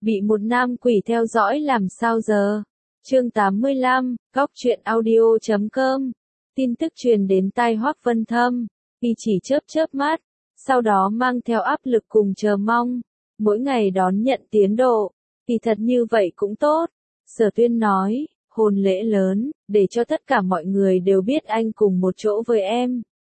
Bị một nam quỷ theo dõi làm sao giờ? Chương 85, Góc truyện audio.com. Tin tức truyền đến tai Hoắc Vân Thâm, y chỉ chớp mắt, sau đó mang theo áp lực cùng chờ mong, mỗi ngày đón nhận tiến độ, thì thật như vậy cũng tốt. Sở Tuyên nói, hôn lễ lớn, để cho tất cả mọi người đều biết anh cùng một chỗ với em.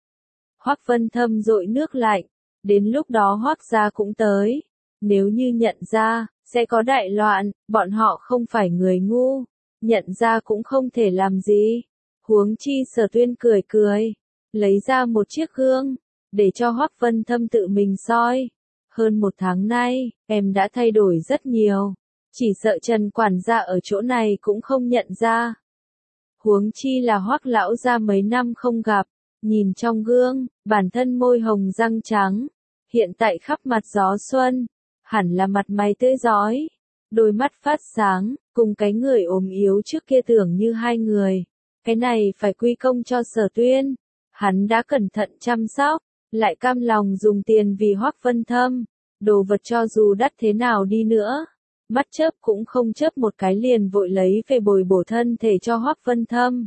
Hoắc Vân Thâm dội nước lạnh, đến lúc đó Hoắc gia cũng tới, nếu như nhận ra, sẽ có đại loạn, bọn họ không phải người ngu, nhận ra cũng không thể làm gì. Huống chi Sở Tuyên cười, lấy ra một chiếc gương, để cho Hoắc Vân Thâm tự mình soi. Hơn một tháng nay, em đã thay đổi rất nhiều, chỉ sợ Trần quản gia ở chỗ này cũng không nhận ra. Huống chi là Hoắc lão gia mấy năm không gặp, nhìn trong gương, bản thân môi hồng răng trắng, hiện tại khắp mặt gió xuân, hẳn là mặt mày tươi rói, đôi mắt phát sáng, cùng cái người ốm yếu trước kia tưởng như hai người. Cái này phải quy công cho Sở Tuyên, hắn đã cẩn thận chăm sóc, lại cam lòng dùng tiền vì Hoắc Vân Thâm, đồ vật cho dù đắt thế nào đi nữa, mắt chớp cũng không chớp một cái liền vội lấy về bồi bổ thân thể cho Hoắc Vân Thâm.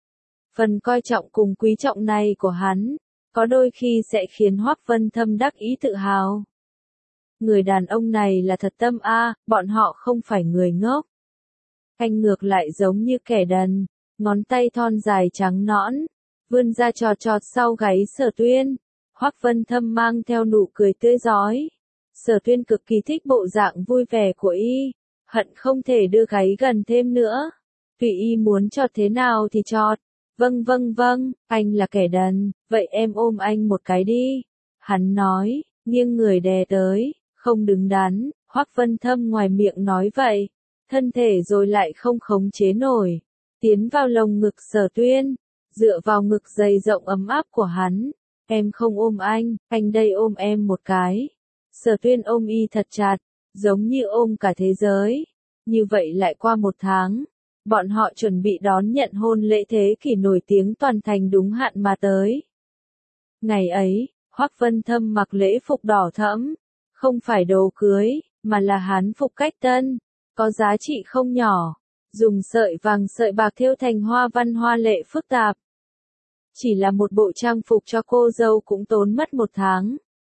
Phần coi trọng cùng quý trọng này của hắn, có đôi khi sẽ khiến Hoắc Vân Thâm đắc ý tự hào. Người đàn ông này là thật tâm a, bọn họ không phải người ngốc. Anh ngược lại giống như kẻ đần, ngón tay thon dài trắng nõn, vươn ra chọt sau gáy Sở Tuyên. Hoắc Vân Thâm mang theo nụ cười tươi rói. Sở Tuyên cực kỳ thích bộ dạng vui vẻ của y, hận không thể đưa gáy gần thêm nữa. Tùy y muốn chọt thế nào thì chọt. Vâng, anh là kẻ đần, vậy em ôm anh một cái đi. Hắn nói, nghiêng người đè tới, không đứng đắn. Hoắc Vân Thâm ngoài miệng nói vậy, thân thể rồi lại không khống chế nổi, tiến vào lồng ngực Sở Tuyên, dựa vào ngực dày rộng ấm áp của hắn. Em không ôm anh đây ôm em một cái. Sở Tuyên ôm y thật chặt, giống như ôm cả thế giới. Như vậy lại qua một tháng, bọn họ chuẩn bị đón nhận hôn lễ thế kỷ nổi tiếng toàn thành đúng hạn mà tới. Ngày ấy, Hoắc Vân Thâm mặc lễ phục đỏ thẫm, không phải đồ cưới, mà là hán phục cách tân, có giá trị không nhỏ, dùng sợi vàng sợi bạc thêu thành hoa văn hoa lệ phức tạp. Chỉ là một bộ trang phục cho cô dâu cũng tốn mất một tháng.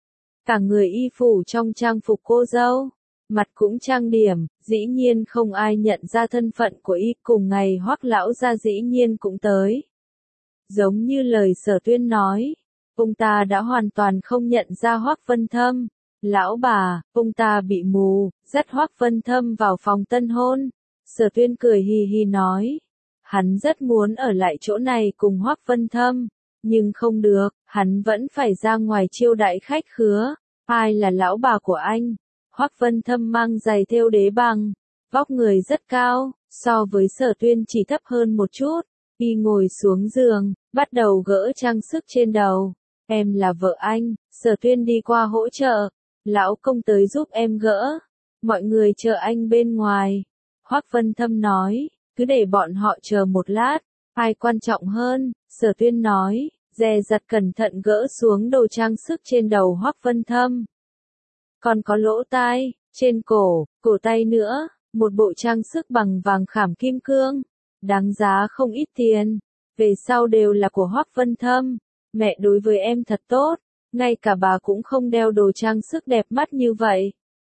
Cả người y phủ trong trang phục cô dâu, mặt cũng trang điểm, dĩ nhiên không ai nhận ra thân phận của y. Cùng ngày Hoắc lão gia dĩ nhiên cũng tới. Giống như lời Sở Tuyên nói, ông ta đã hoàn toàn không nhận ra Hoắc Vân Thâm. Lão bà, ông ta bị mù, dắt Hoắc Vân Thâm vào phòng tân hôn. Sở Tuyên cười hì hì nói, hắn rất muốn ở lại chỗ này cùng Hoắc Vân Thâm, nhưng không được, hắn vẫn phải ra ngoài chiêu đãi khách khứa. Ai là lão bà của anh? Hoắc Vân Thâm mang giày thêu đế bằng, vóc người rất cao, so với Sở Tuyên chỉ thấp hơn một chút. Y ngồi xuống giường, bắt đầu gỡ trang sức trên đầu. Em là vợ anh. Sở Tuyên đi qua hỗ trợ. Lão công tới giúp em gỡ. Mọi người chờ anh bên ngoài. Hoắc Vân Thâm nói, cứ để bọn họ chờ một lát. Ai quan trọng hơn? Sở Tuyên nói, dè dặt cẩn thận gỡ xuống đồ trang sức trên đầu Hoắc Vân Thâm. Còn có lỗ tai, trên cổ tay nữa, một bộ trang sức bằng vàng khảm kim cương, đáng giá không ít tiền, về sau đều là của Hoắc Vân Thâm. Mẹ đối với em thật tốt, ngay cả bà cũng không đeo đồ trang sức đẹp mắt như vậy.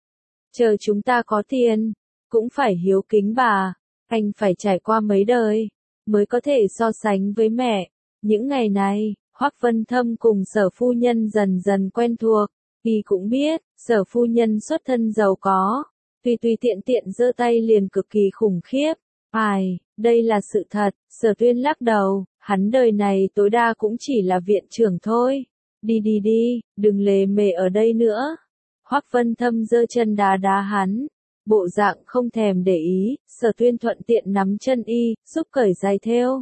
Chờ chúng ta có tiền, cũng phải hiếu kính bà, anh phải trải qua mấy đời, mới có thể so sánh với mẹ. Những ngày này, Hoắc Vân Thâm cùng Sở phu nhân dần dần quen thuộc, y cũng biết, Sở phu nhân xuất thân giàu có, tùy tiện giơ tay liền cực kỳ khủng khiếp. Ai, đây là sự thật. Sở Tuyên lắc đầu, hắn đời này tối đa cũng chỉ là viện trưởng thôi. Đi, đừng lề mề ở đây nữa. Hoắc Vân Thâm giơ chân đá hắn, bộ dạng không thèm để ý. Sở Tuyên thuận tiện nắm chân y, giúp cởi giày thêu,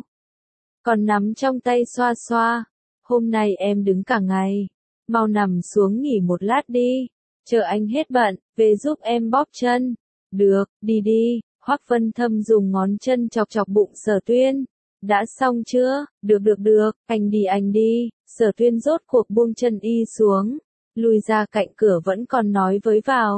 còn nắm trong tay xoa. Hôm nay em đứng cả ngày, mau nằm xuống nghỉ một lát đi, chờ anh hết bận, về giúp em bóp chân. Được, đi. Hoắc Vân Thâm dùng ngón chân chọc bụng Sở Tuyên. Đã xong chưa? Được, anh đi. Sở Tuyên rốt cuộc buông chân y xuống, lùi ra cạnh cửa vẫn còn nói với vào.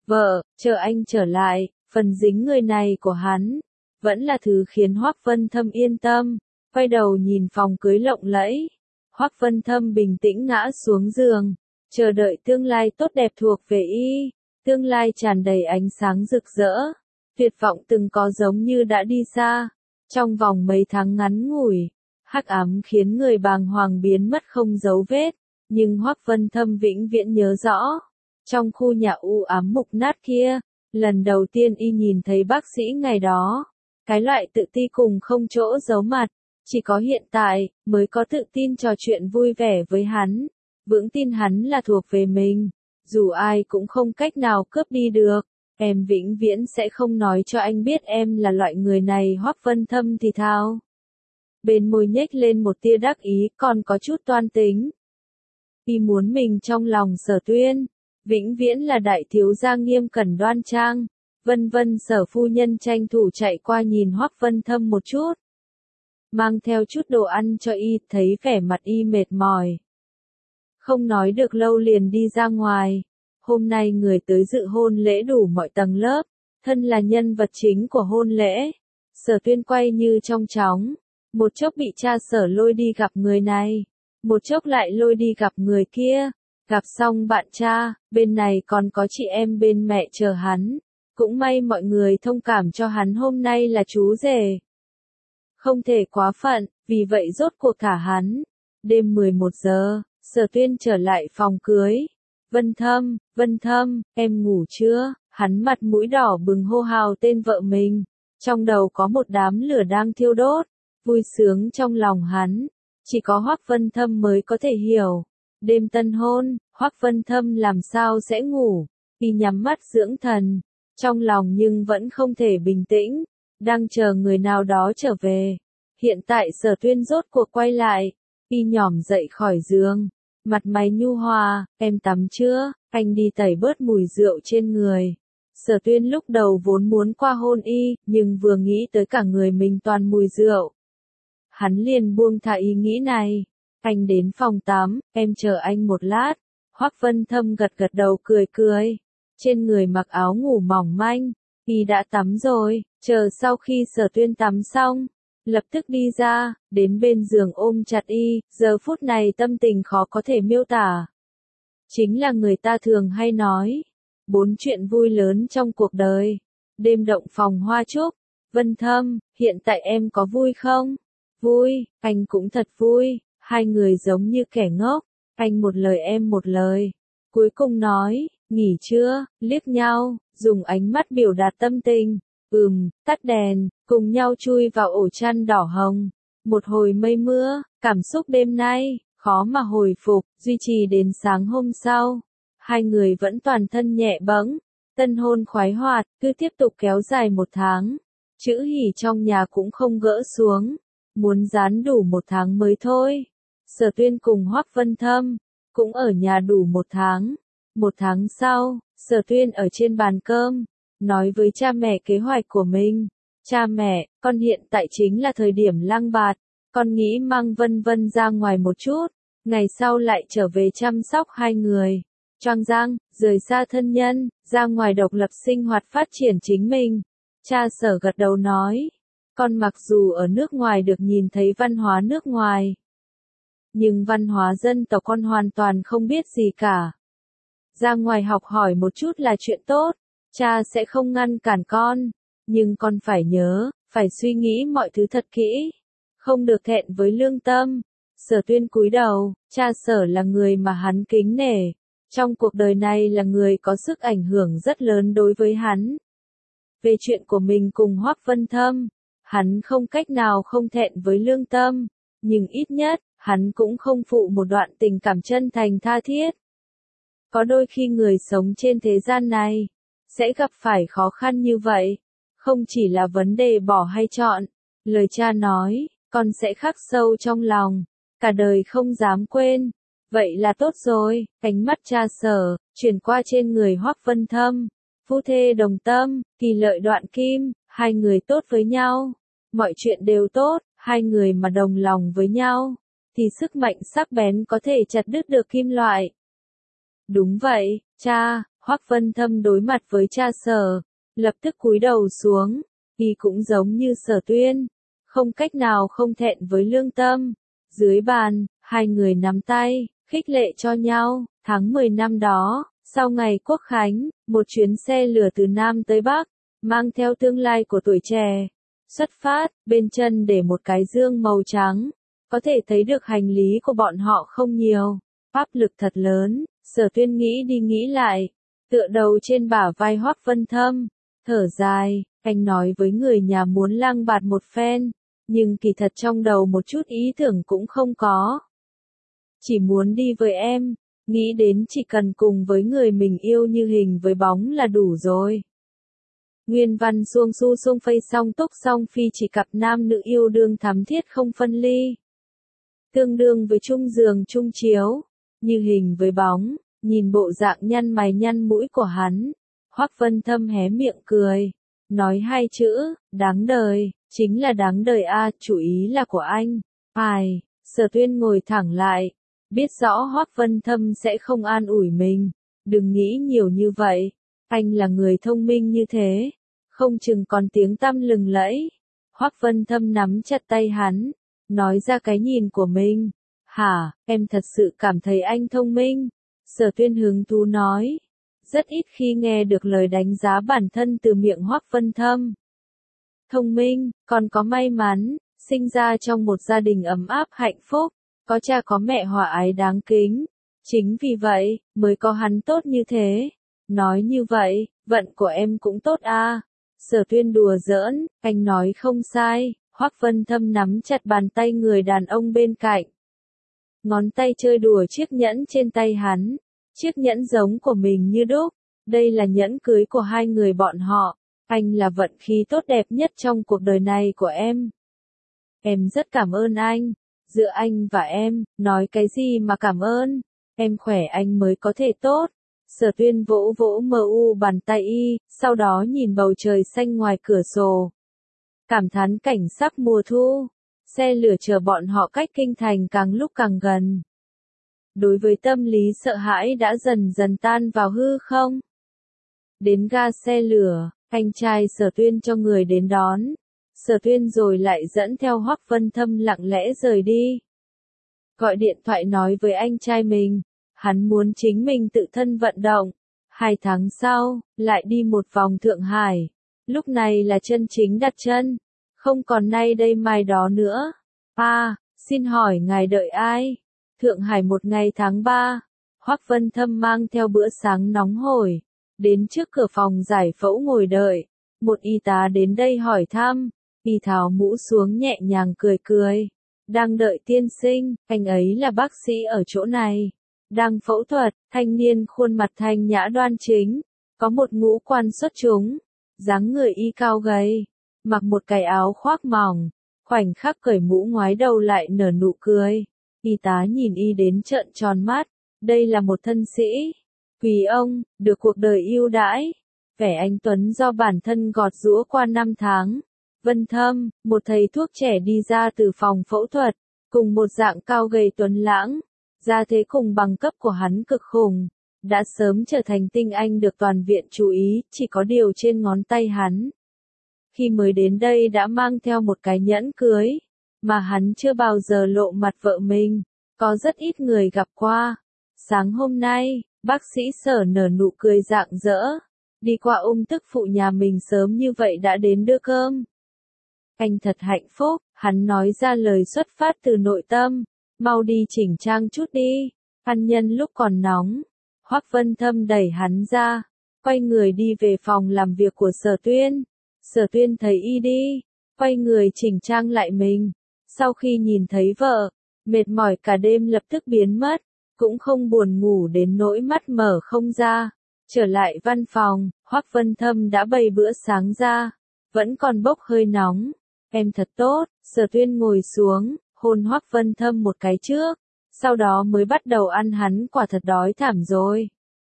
vợ, chờ anh trở lại, phần dính người này của hắn, vẫn là thứ khiến Hoắc Vân Thâm yên tâm, quay đầu nhìn phòng cưới lộng lẫy. Hoắc Vân Thâm bình tĩnh ngã xuống giường, chờ đợi tương lai tốt đẹp thuộc về y, tương lai tràn đầy ánh sáng rực rỡ, tuyệt vọng từng có giống như đã đi xa, trong vòng mấy tháng ngắn ngủi, hắc ám khiến người bàng hoàng biến mất không dấu vết, nhưng Hoắc Vân Thâm vĩnh viễn nhớ rõ, trong khu nhà u ám mục nát kia, lần đầu tiên y nhìn thấy bác sĩ ngày đó, cái loại tự ti cùng không chỗ giấu mặt, chỉ có hiện tại, mới có tự tin trò chuyện vui vẻ với hắn, vững tin hắn là thuộc về mình, dù ai cũng không cách nào cướp đi được, em vĩnh viễn sẽ không nói cho anh biết em là loại người này. Hoắc Vân Thâm thì thào. Bên môi nhếch lên một tia đắc ý, còn có chút toan tính. Y muốn mình trong lòng Sở Tuyên, vĩnh viễn là đại thiếu gia nghiêm cẩn đoan trang. Vân Vân Sở phu nhân tranh thủ chạy qua nhìn Hoắc Vân Thâm một chút, mang theo chút đồ ăn cho y, thấy vẻ mặt y mệt mỏi, không nói được lâu liền đi ra ngoài. Hôm nay người tới dự hôn lễ đủ mọi tầng lớp, thân là nhân vật chính của hôn lễ. Sở Tuyên quay như trong chóng, một chốc bị cha Sở lôi đi gặp người này, một chốc lại lôi đi gặp người kia, gặp xong bạn cha, bên này còn có chị em bên mẹ chờ hắn, cũng may mọi người thông cảm cho hắn hôm nay là chú rể. Không thể quá phận, vì vậy rốt cuộc thả hắn. Đêm 11 giờ, Sở Tuyên trở lại phòng cưới. Vân Thâm, em ngủ chưa? Hắn mặt mũi đỏ bừng hô hào tên vợ mình. Trong đầu có một đám lửa đang thiêu đốt, vui sướng trong lòng hắn. Chỉ có Hoắc Vân Thâm mới có thể hiểu. Đêm tân hôn, Hoắc Vân Thâm làm sao sẽ ngủ? Y nhắm mắt dưỡng thần, trong lòng nhưng vẫn không thể bình tĩnh, đang chờ người nào đó trở về. Hiện tại Sở Tuyên rốt cuộc quay lại, y nhỏm dậy khỏi giường, mặt mày nhu hòa, em tắm chưa, anh đi tẩy bớt mùi rượu trên người. Sở Tuyên lúc đầu vốn muốn qua hôn y, nhưng vừa nghĩ tới cả người mình toàn mùi rượu, hắn liền buông thả ý nghĩ này. Anh đến phòng tắm, em chờ anh một lát. Hoắc Vân Thâm gật gật đầu cười cười, trên người mặc áo ngủ mỏng manh, y đã tắm rồi, chờ sau khi Sở Tuyên tắm xong, lập tức đi ra, đến bên giường ôm chặt y, giờ phút này tâm tình khó có thể miêu tả. Chính là người ta thường hay nói, 4 chuyện vui lớn trong cuộc đời. Đêm động phòng hoa trúc. Vân Thâm, hiện tại em có vui không? Vui, anh cũng thật vui. Hai người giống như kẻ ngốc, anh một lời em một lời. Cuối cùng nói, nghỉ chưa, liếc nhau, dùng ánh mắt biểu đạt tâm tình. Tắt đèn, cùng nhau chui vào ổ chăn đỏ hồng. Một hồi mây mưa, cảm xúc đêm nay, khó mà hồi phục, duy trì đến sáng hôm sau. Hai người vẫn toàn thân nhẹ bẫng, tân hôn khoái hoạt, cứ tiếp tục kéo dài 1 tháng. Chữ hỉ trong nhà cũng không gỡ xuống, muốn dán đủ 1 tháng mới thôi. Sở Tuyên cùng Hoắc Vân Thâm, cũng ở nhà đủ 1 tháng. 1 tháng sau, Sở Tuyên ở trên bàn cơm, nói với cha mẹ kế hoạch của mình. Cha mẹ, con hiện tại chính là thời điểm lang bạt, con nghĩ mang Vân Vân ra ngoài một chút, ngày sau lại trở về chăm sóc hai người. Choang Giang, rời xa thân nhân, ra ngoài độc lập sinh hoạt phát triển chính mình. Cha Sở gật đầu nói, con mặc dù ở nước ngoài được nhìn thấy văn hóa nước ngoài, nhưng văn hóa dân tộc con hoàn toàn không biết gì cả. Ra ngoài học hỏi một chút là chuyện tốt, cha sẽ không ngăn cản con, nhưng con phải nhớ, phải suy nghĩ mọi thứ thật kỹ, không được thẹn với lương tâm. Sở Tuyên cúi đầu, cha Sở là người mà hắn kính nể, trong cuộc đời này là người có sức ảnh hưởng rất lớn đối với hắn. Về chuyện của mình cùng Hoắc Vân Thâm, hắn không cách nào không thẹn với lương tâm, nhưng ít nhất, hắn cũng không phụ một đoạn tình cảm chân thành tha thiết. Có đôi khi người sống trên thế gian này, sẽ gặp phải khó khăn như vậy, không chỉ là vấn đề bỏ hay chọn. Lời cha nói, con sẽ khắc sâu trong lòng, cả đời không dám quên. Vậy là tốt rồi. Ánh mắt cha Sở chuyển qua trên người Hoắc Vân Thâm. Phu thê đồng tâm, kỳ lợi đoạn kim, hai người tốt với nhau, mọi chuyện đều tốt. Hai người mà đồng lòng với nhau, thì sức mạnh sắc bén có thể chặt đứt được kim loại. Đúng vậy, cha. Hoắc Vân Thâm đối mặt với cha Sở, lập tức cúi đầu xuống, y cũng giống như Sở Tuyên, không cách nào không thẹn với lương tâm. Dưới bàn, hai người nắm tay, khích lệ cho nhau. Tháng 10 năm đó, sau ngày Quốc Khánh, một chuyến xe lửa từ Nam tới Bắc, mang theo tương lai của tuổi trẻ. Xuất phát, bên chân để một cái dương màu trắng, có thể thấy được hành lý của bọn họ không nhiều, áp lực thật lớn. Sở Tuyên nghĩ đi nghĩ lại, tựa đầu trên bả vai Hoắc Vân Thâm, thở dài, anh nói với người nhà muốn lang bạt một phen, nhưng kỳ thật trong đầu một chút ý tưởng cũng không có. Chỉ muốn đi với em, nghĩ đến chỉ cần cùng với người mình yêu như hình với bóng là đủ rồi. Nguyên văn xuông su xuông phây song túc song phi chỉ cặp nam nữ yêu đương thắm thiết không phân ly. Tương đương với chung giường chung chiếu, như hình với bóng, nhìn bộ dạng nhăn mày nhăn mũi của hắn. Hoắc Vân Thâm hé miệng cười, nói hai chữ, đáng đời, chính là đáng đời a, chủ ý là của anh. Ai, Sở Tuyên ngồi thẳng lại, biết rõ Hoắc Vân Thâm sẽ không an ủi mình, đừng nghĩ nhiều như vậy, anh là người thông minh như thế, không chừng còn tiếng tăm lừng lẫy. Hoắc Vân Thâm nắm chặt tay hắn, nói ra cái nhìn của mình. Hả, em thật sự cảm thấy anh thông minh? Sở Tuyên hứng thú nói, rất ít khi nghe được lời đánh giá bản thân từ miệng Hoắc Vân Thâm. Thông minh, còn có may mắn, sinh ra trong một gia đình ấm áp hạnh phúc, có cha có mẹ hòa ái đáng kính. Chính vì vậy, mới có hắn tốt như thế. Nói như vậy, vận của em cũng tốt a. Sở Tuyên đùa giỡn, anh nói không sai. Hoắc Vân Thâm nắm chặt bàn tay người đàn ông bên cạnh. Ngón tay chơi đùa chiếc nhẫn trên tay hắn. Chiếc nhẫn giống của mình như đúc. Đây là nhẫn cưới của hai người bọn họ. Anh là vận khí tốt đẹp nhất trong cuộc đời này của em. Em rất cảm ơn anh. Giữa anh và em, nói cái gì mà cảm ơn. Em khỏe anh mới có thể tốt. Sở Tuyên vỗ vỗ bàn tay y, sau đó nhìn bầu trời xanh ngoài cửa sổ. Cảm thán cảnh sắp mùa thu. Xe lửa chờ bọn họ cách kinh thành càng lúc càng gần. Đối với tâm lý sợ hãi đã dần dần tan vào hư không. Đến ga xe lửa, anh trai Sở Tuyên cho người đến đón. Sở Tuyên rồi lại dẫn theo Hoắc Vân Thâm lặng lẽ rời đi. Gọi điện thoại nói với anh trai mình, hắn muốn chính mình tự thân vận động. 2 tháng sau, lại đi một vòng Thượng Hải. Lúc này là chân chính đặt chân, không còn nay đây mai đó nữa. Xin hỏi ngài đợi ai? Thượng Hải một ngày tháng 3, Hoắc Vân Thâm mang theo bữa sáng nóng hổi, đến trước cửa phòng giải phẫu ngồi đợi. Một y tá đến đây hỏi thăm, y tháo mũ xuống nhẹ nhàng cười cười. Đang đợi tiên sinh, anh ấy là bác sĩ ở chỗ này. Đang phẫu thuật, thanh niên khuôn mặt thanh nhã đoan chính, có một ngũ quan xuất chúng, dáng người y cao gầy, mặc một cái áo khoác mỏng, khoảnh khắc cởi mũ ngoái đầu lại nở nụ cười. Y tá nhìn y đến trợn tròn mắt, đây là một thân sĩ. Vì ông, được cuộc đời ưu đãi, vẻ anh tuấn do bản thân gọt giũa qua 5 tháng. Vân Thâm, một thầy thuốc trẻ đi ra từ phòng phẫu thuật, cùng một dạng cao gầy tuấn lãng. Gia thế cùng bằng cấp của hắn cực khủng, đã sớm trở thành tinh anh được toàn viện chú ý, chỉ có điều trên ngón tay hắn. Khi mới đến đây đã mang theo một cái nhẫn cưới, mà hắn chưa bao giờ lộ mặt vợ mình, có rất ít người gặp qua. Sáng hôm nay, bác sĩ Sở nở nụ cười rạng rỡ, đi qua tức phụ nhà mình sớm như vậy đã đến đưa cơm. Anh thật hạnh phúc, hắn nói ra lời xuất phát từ nội tâm. Mau đi chỉnh trang chút đi, ăn nhân lúc còn nóng. Hoắc Vân Thâm đẩy hắn ra, quay người đi về phòng làm việc của Sở Tuyên. Sở Tuyên thấy y đi, quay người chỉnh trang lại mình. Sau khi nhìn thấy vợ, mệt mỏi cả đêm lập tức biến mất, cũng không buồn ngủ đến nỗi mắt mở không ra. Trở lại văn phòng, Hoắc Vân Thâm đã bày bữa sáng ra, vẫn còn bốc hơi nóng. Em thật tốt. Sở Tuyên ngồi xuống, hôn Hoắc Vân Thâm một cái trước, sau đó mới bắt đầu ăn. Hắn quả thật đói thảm rồi.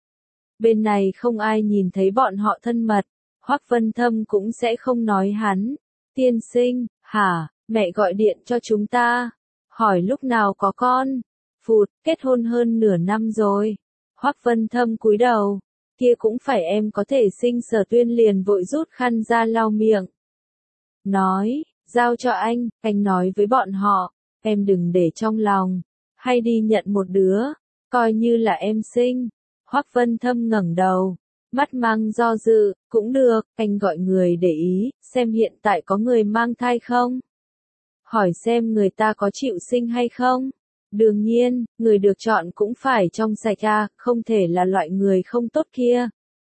Bên này không ai nhìn thấy bọn họ thân mật, Hoắc Vân Thâm cũng sẽ không nói hắn. Tiên sinh, hả, mẹ gọi điện cho chúng ta, hỏi lúc nào có con. Phụt, kết hôn hơn nửa năm rồi. Hoắc Vân Thâm cúi đầu, kia cũng phải em có thể sinh. Sở Tuyên liền vội rút khăn ra lau miệng. Nói, giao cho anh nói với bọn họ, em đừng để trong lòng, hay đi nhận một đứa, coi như là em sinh. Hoắc Vân Thâm ngẩng đầu, mắt mang do dự, cũng được, anh gọi người để ý, xem hiện tại có người mang thai không? Hỏi xem người ta có chịu sinh hay không? Đương nhiên, người được chọn cũng phải trong sạch ra, không thể là loại người không tốt kia.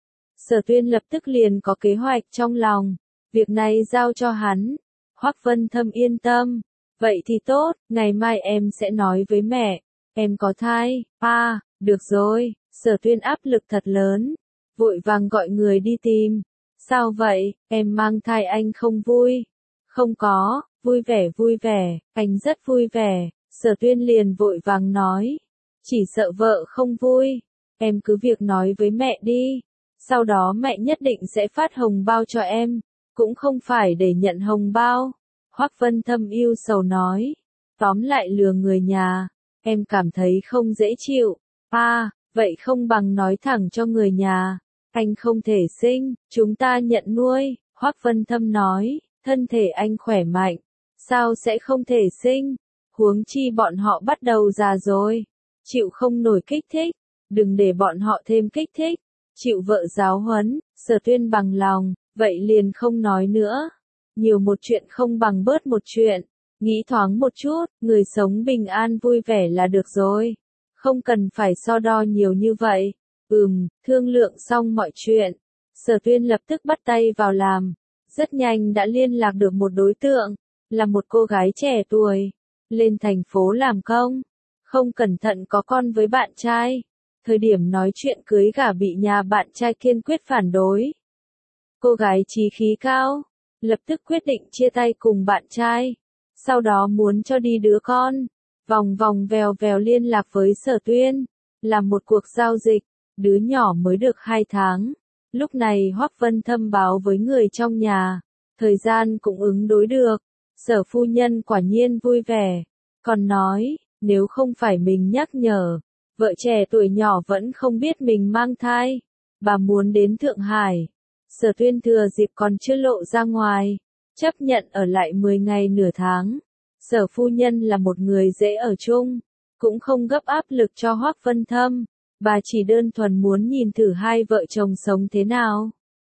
Sở Tuyên lập tức liền có kế hoạch trong lòng, việc này giao cho hắn. Hoắc Vân Thâm yên tâm, vậy thì tốt, ngày mai em sẽ nói với mẹ, em có thai. Được rồi. Sở Tuyên áp lực thật lớn, vội vàng gọi người đi tìm. Sao vậy, em mang thai anh không vui? Không có, vui vẻ, anh rất vui vẻ. Sở Tuyên liền vội vàng nói, chỉ sợ vợ không vui, em cứ việc nói với mẹ đi, sau đó mẹ nhất định sẽ phát hồng bao cho em, cũng không phải để nhận hồng bao. Hoắc Vân Thâm yêu sầu nói, tóm lại lừa người nhà, em cảm thấy không dễ chịu. Vậy không bằng nói thẳng cho người nhà, anh không thể sinh, chúng ta nhận nuôi. Hoắc Vân Thâm nói, thân thể anh khỏe mạnh, sao sẽ không thể sinh, huống chi bọn họ bắt đầu già rồi, chịu không nổi kích thích, đừng để bọn họ thêm kích thích, chịu vợ giáo huấn. Sở Tuyên bằng lòng, vậy liền không nói nữa, nhiều một chuyện không bằng bớt một chuyện, nghĩ thoáng một chút, người sống bình an vui vẻ là được rồi. Không cần phải so đo nhiều như vậy. Thương lượng xong mọi chuyện, Sở Tuyên lập tức bắt tay vào làm. Rất nhanh đã liên lạc được một đối tượng, là một cô gái trẻ tuổi, lên thành phố làm công, không cẩn thận có con với bạn trai. Thời điểm nói chuyện cưới gả bị nhà bạn trai kiên quyết phản đối. Cô gái chí khí cao, lập tức quyết định chia tay cùng bạn trai, sau đó muốn cho đi đứa con. Vòng vòng vèo vèo liên lạc với Sở Tuyên, làm một cuộc giao dịch, đứa nhỏ mới được 2 tháng. Lúc này Hoắc Vân Thâm báo với người trong nhà, thời gian cũng ứng đối được. Sở phu nhân quả nhiên vui vẻ, còn nói, nếu không phải mình nhắc nhở, vợ trẻ tuổi nhỏ vẫn không biết mình mang thai. Bà muốn đến Thượng Hải. Sở Tuyên thừa dịp còn chưa lộ ra ngoài, chấp nhận ở lại 10 ngày nửa tháng. Sở phu nhân là một người dễ ở chung, cũng không gấp áp lực cho Hoắc Vân Thâm, bà chỉ đơn thuần muốn nhìn thử hai vợ chồng sống thế nào.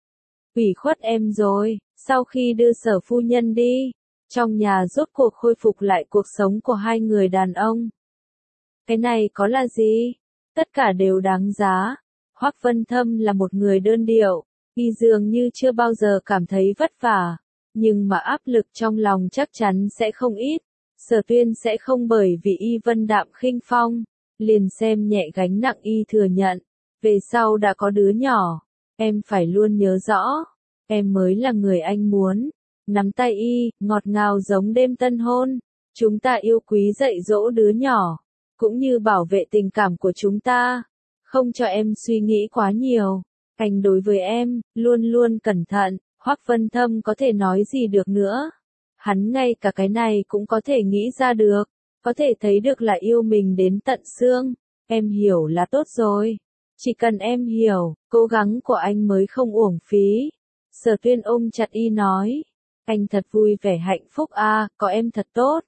Ủy khuất em rồi. Sau khi đưa Sở phu nhân đi, trong nhà rốt cuộc khôi phục lại cuộc sống của hai người đàn ông. Cái này có là gì? Tất cả đều đáng giá. Hoắc Vân Thâm là một người đơn điệu, y dường như chưa bao giờ cảm thấy vất vả, nhưng mà áp lực trong lòng chắc chắn sẽ không ít. Sở Tuyên sẽ không bởi vì y vân đạm khinh phong, liền xem nhẹ gánh nặng y thừa nhận. Về sau đã có đứa nhỏ, em phải luôn nhớ rõ, em mới là người anh muốn. Nắm tay y, ngọt ngào giống đêm tân hôn. Chúng ta yêu quý dạy dỗ đứa nhỏ, cũng như bảo vệ tình cảm của chúng ta. Không cho em suy nghĩ quá nhiều. Anh đối với em, luôn luôn cẩn thận. Hoắc Vân Thâm có thể nói gì được nữa. Hắn ngay cả cái này cũng có thể nghĩ ra được. Có thể thấy được là yêu mình đến tận xương. Em hiểu là tốt rồi. Chỉ cần em hiểu, cố gắng của anh mới không uổng phí. Sở Tuyên ôm chặt y nói. Anh thật vui vẻ hạnh phúc có em thật tốt.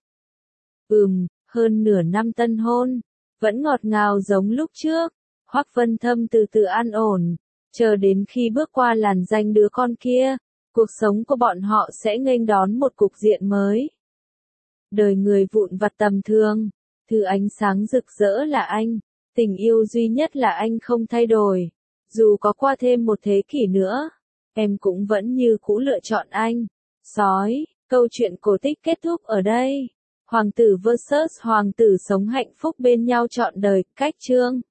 Hơn nửa năm tân hôn, vẫn ngọt ngào giống lúc trước. Hoắc Vân Thâm từ từ an ổn, chờ đến khi bước qua làn danh đứa con kia, cuộc sống của bọn họ sẽ nghênh đón một cục diện mới. Đời người vụn vặt tầm thường, thứ ánh sáng rực rỡ là anh, tình yêu duy nhất là anh không thay đổi. Dù có qua thêm một thế kỷ nữa, em cũng vẫn như cũ lựa chọn anh. Sói, câu chuyện cổ tích kết thúc ở đây. Hoàng tử vs hoàng tử sống hạnh phúc bên nhau trọn đời. Cách chương